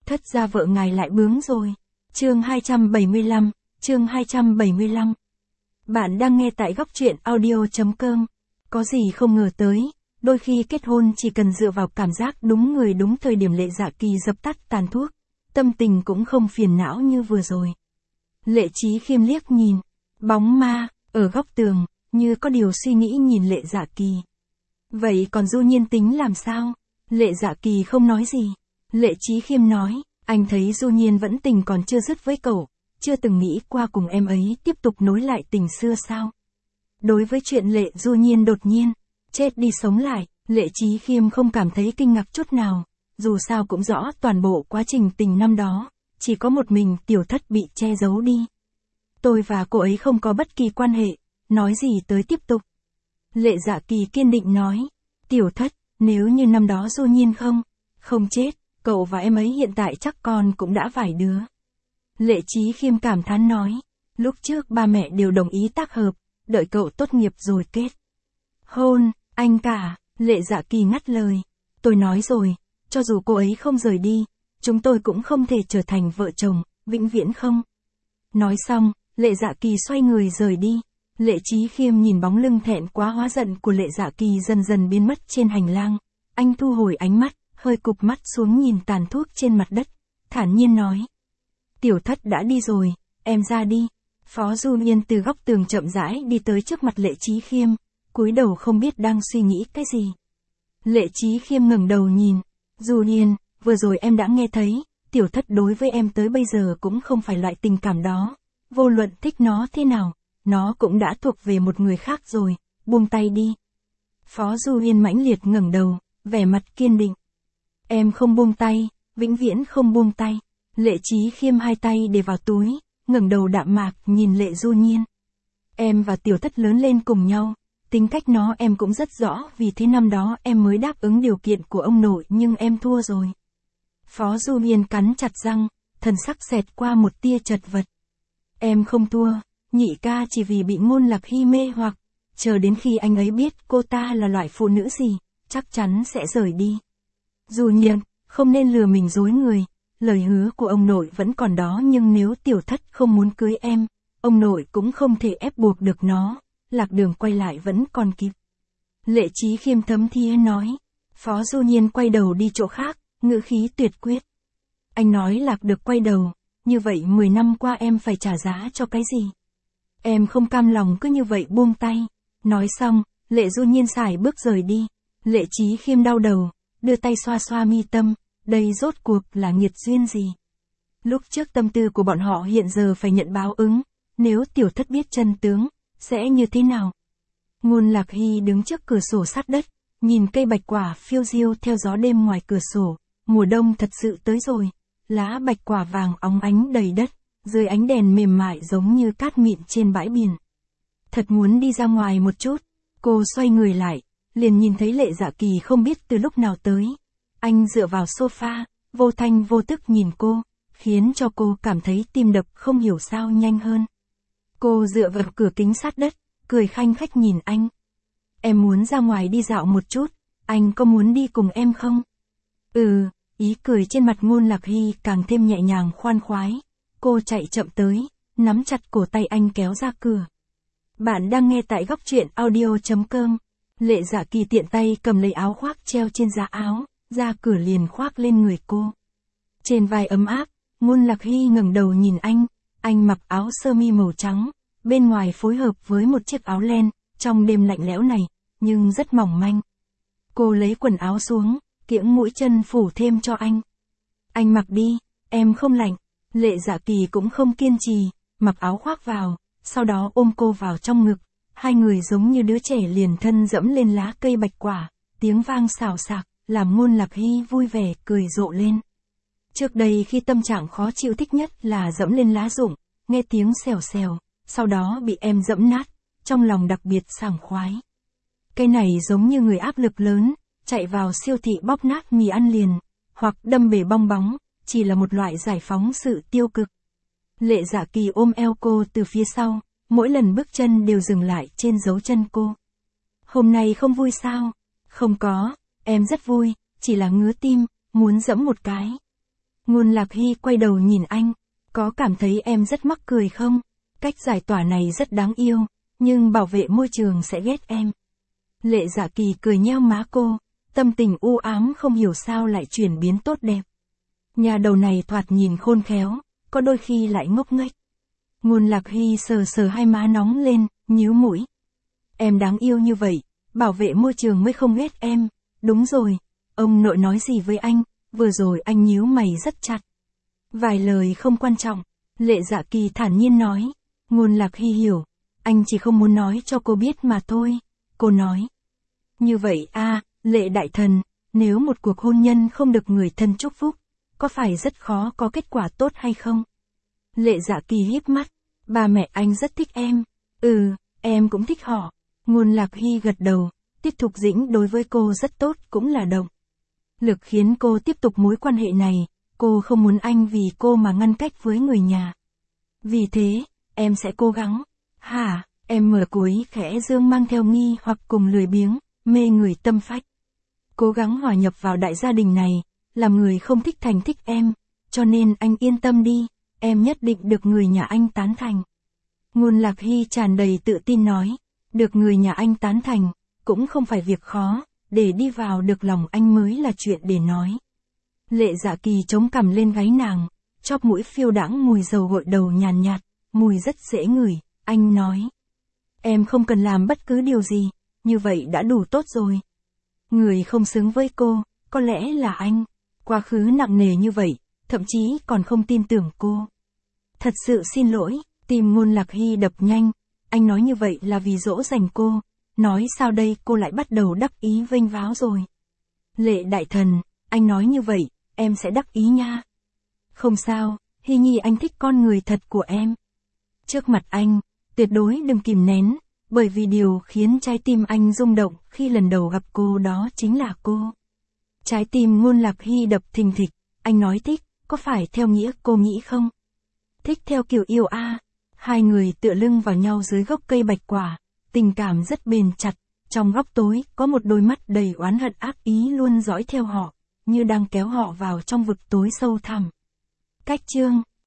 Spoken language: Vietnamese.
Thất gia vợ ngài lại bướng rồi. Chương 275, chương 275. Bạn đang nghe tại góc truyện audio.com. Có gì không ngờ tới, đôi khi kết hôn chỉ cần dựa vào cảm giác đúng người đúng thời điểm. Lệ Dạ Kỳ dập tắt tàn thuốc, tâm tình cũng không phiền não như vừa rồi. Lệ Chí Khiêm liếc nhìn, bóng ma, ở góc tường, như có điều suy nghĩ nhìn Lệ Dạ Kỳ. Vậy còn Du Nhiên tính làm sao? Lệ Dạ Kỳ không nói gì. Lệ Chí Khiêm nói, anh thấy Du Nhiên vẫn tình còn chưa dứt với cậu, chưa từng nghĩ qua cùng em ấy tiếp tục nối lại tình xưa sao? Đối với chuyện Lệ Du Nhiên đột nhiên chết đi sống lại, Lệ Chí Khiêm không cảm thấy kinh ngạc chút nào, dù sao cũng rõ toàn bộ quá trình tình năm đó, chỉ có một mình Tiểu Thất bị che giấu đi. Tôi và cô ấy không có bất kỳ quan hệ, nói gì tới tiếp tục. Lệ Dạ Kỳ kiên định nói, Tiểu Thất, nếu như năm đó Du Nhiên không chết, cậu và em ấy hiện tại chắc con cũng đã vài đứa. Lệ Chí Khiêm cảm thán nói, lúc trước ba mẹ đều đồng ý tác hợp, đợi cậu tốt nghiệp rồi kết hôn. Anh cả, Lệ Dạ Kỳ ngắt lời, tôi nói rồi, cho dù cô ấy không rời đi, chúng tôi cũng không thể trở thành vợ chồng, vĩnh viễn không. Nói xong, Lệ Dạ Kỳ xoay người rời đi. Lệ Chí Khiêm nhìn bóng lưng thẹn quá hóa giận của Lệ Dạ Kỳ dần dần biến mất trên hành lang. Anh thu hồi ánh mắt, hơi cụp mắt xuống nhìn tàn thuốc trên mặt đất, thản nhiên nói. Tiểu Thất đã đi rồi, em ra đi. Phó Du Nhiên từ góc tường chậm rãi đi tới trước mặt Lệ Chí Khiêm, cúi đầu không biết đang suy nghĩ cái gì. Lệ Chí Khiêm ngẩng đầu nhìn, Du Nhiên, vừa rồi em đã nghe thấy, Tiểu Thất đối với em tới bây giờ cũng không phải loại tình cảm đó. Vô luận thích nó thế nào, nó cũng đã thuộc về một người khác rồi, buông tay đi. Phó Du Nhiên mãnh liệt ngẩng đầu, vẻ mặt kiên định. Em không buông tay, vĩnh viễn không buông tay. Lệ Chí Khiêm hai tay để vào túi, ngẩng đầu đạm mạc nhìn Lệ Du Nhiên. Em và Tiểu Thất lớn lên cùng nhau, tính cách nó em cũng rất rõ, vì thế năm đó em mới đáp ứng điều kiện của ông nội nhưng em thua rồi. Phó Du Nhiên cắn chặt răng, thần sắc xẹt qua một tia chật vật. Em không thua, nhị ca chỉ vì bị Ngôn Lạc Hy mê hoặc, chờ đến khi anh ấy biết cô ta là loại phụ nữ gì, chắc chắn sẽ rời đi. Du Nhiên, không nên lừa mình dối người, lời hứa của ông nội vẫn còn đó, nhưng nếu Tiểu Thất không muốn cưới em, ông nội cũng không thể ép buộc được nó, lạc đường quay lại vẫn còn kịp. Lệ Chí Khiêm thấm thía nói. Phó Du Nhiên quay đầu đi chỗ khác, ngữ khí tuyệt quyết. Anh nói lạc được quay đầu, như vậy 10 năm qua em phải trả giá cho cái gì? Em không cam lòng cứ như vậy buông tay. Nói xong, Lệ Du Nhiên sải bước rời đi. Lệ Chí Khiêm đau đầu, đưa tay xoa xoa mi tâm, đây rốt cuộc là nghiệt duyên gì? Lúc trước tâm tư của bọn họ hiện giờ phải nhận báo ứng, nếu Tiểu Thất biết chân tướng, sẽ như thế nào? Ngôn Lạc Hy đứng trước cửa sổ sát đất, nhìn cây bạch quả phiêu diêu theo gió đêm ngoài cửa sổ, mùa đông thật sự tới rồi, lá bạch quả vàng óng ánh đầy đất, dưới ánh đèn mềm mại giống như cát mịn trên bãi biển. Thật muốn đi ra ngoài một chút, cô xoay người lại, liền nhìn thấy Lệ Dạ Kỳ không biết từ lúc nào tới. Anh dựa vào sofa, vô thanh vô tức nhìn cô, khiến cho cô cảm thấy tim đập không hiểu sao nhanh hơn. Cô dựa vào cửa kính sát đất, cười khanh khách nhìn anh. Em muốn ra ngoài đi dạo một chút, anh có muốn đi cùng em không? Ý cười trên mặt Ngôn Lạc Hy càng thêm nhẹ nhàng khoan khoái. Cô chạy chậm tới, nắm chặt cổ tay anh kéo ra cửa. Bạn đang nghe tại góc truyện audio.com. Lệ Dạ Kỳ tiện tay cầm lấy áo khoác treo trên giá áo, ra cửa liền khoác lên người cô. Trên vai ấm áp, Ngôn Lạc Hy ngẩng đầu nhìn anh mặc áo sơ mi màu trắng, bên ngoài phối hợp với một chiếc áo len, trong đêm lạnh lẽo này, nhưng rất mỏng manh. Cô lấy quần áo xuống, kiễng mũi chân phủ thêm cho anh. Anh mặc đi, em không lạnh. Lệ Dạ Kỳ cũng không kiên trì, mặc áo khoác vào, sau đó ôm cô vào trong ngực. Hai người giống như đứa trẻ liền thân dẫm lên lá cây bạch quả, tiếng vang xào xạc, làm Ngôn Lạc Hy vui vẻ cười rộ lên. Trước đây khi tâm trạng khó chịu thích nhất là dẫm lên lá rụng, nghe tiếng xèo xèo, sau đó bị em dẫm nát, trong lòng đặc biệt sảng khoái. Cái này giống như người áp lực lớn, chạy vào siêu thị bóp nát mì ăn liền, hoặc đâm bể bong bóng, chỉ là một loại giải phóng sự tiêu cực. Lệ Dạ Kỳ ôm eo cô từ phía sau, mỗi lần bước chân đều dừng lại trên dấu chân cô. Hôm nay không vui sao? Không có, em rất vui, chỉ là ngứa tim, muốn dẫm một cái. Ngôn Lạc Hy quay đầu nhìn anh. Có cảm thấy em rất mắc cười không? Cách giải tỏa này rất đáng yêu, nhưng bảo vệ môi trường sẽ ghét em. Lệ Dạ Kỳ cười nheo má cô, tâm tình u ám không hiểu sao lại chuyển biến tốt đẹp. Nhà đầu này thoạt nhìn khôn khéo, có đôi khi lại ngốc nghếch. Ngôn Lạc Hy sờ sờ hai má nóng lên, nhíu mũi. Em đáng yêu như vậy, bảo vệ môi trường mới không ghét em. Đúng rồi, ông nội nói gì với anh, vừa rồi anh nhíu mày rất chặt. Vài lời không quan trọng, Lệ Dạ Kỳ thản nhiên nói. Ngôn Lạc Hy hiểu, anh chỉ không muốn nói cho cô biết mà thôi. Cô nói. Như vậy à, Lệ đại thần, nếu một cuộc hôn nhân không được người thân chúc phúc, có phải rất khó có kết quả tốt hay không? Lệ Dạ Kỳ híp mắt, ba mẹ anh rất thích em. Em cũng thích họ. Ngôn Lạc Hy gật đầu, Tiết Thục Dĩnh đối với cô rất tốt cũng là động lực khiến cô tiếp tục mối quan hệ này, cô không muốn anh vì cô mà ngăn cách với người nhà. Vì thế, em sẽ cố gắng. Hả, em mở cuối khẽ dương mang theo nghi hoặc cùng lười biếng, mê người tâm phách. Cố gắng hòa nhập vào đại gia đình này, làm người không thích thành thích em, cho nên anh yên tâm đi, em nhất định được người nhà anh tán thành. Ngôn Lạc Hy tràn đầy tự tin nói, được người nhà anh tán thành, cũng không phải việc khó, để đi vào được lòng anh mới là chuyện để nói. Lệ Dạ Kỳ chống cằm lên gáy nàng, chóp mũi phiêu đãng mùi dầu gội đầu nhàn nhạt, mùi rất dễ ngửi, anh nói. Em không cần làm bất cứ điều gì, như vậy đã đủ tốt rồi. Người không xứng với cô, có lẽ là anh. Quá khứ nặng nề như vậy, thậm chí còn không tin tưởng cô. Thật sự xin lỗi, tim Ngôn Lạc Hy đập nhanh, anh nói như vậy là vì dỗ dành cô. Nói sao đây cô lại bắt đầu đắc ý vênh váo rồi. Lệ đại thần, anh nói như vậy, em sẽ đắc ý nha. Không sao, Hy Nhi anh thích con người thật của em. Trước mặt anh, tuyệt đối đừng kìm nén, bởi vì điều khiến trái tim anh rung động khi lần đầu gặp cô đó chính là cô. Trái tim Ngôn Lạc Hy đập thình thịch, anh nói thích, có phải theo nghĩa cô nghĩ không? Thích theo kiểu yêu a. Hai người tựa lưng vào nhau dưới gốc cây bạch quả, tình cảm rất bền chặt, trong góc tối có một đôi mắt đầy oán hận ác ý luôn dõi theo họ, như đang kéo họ vào trong vực tối sâu thẳm. Cách chương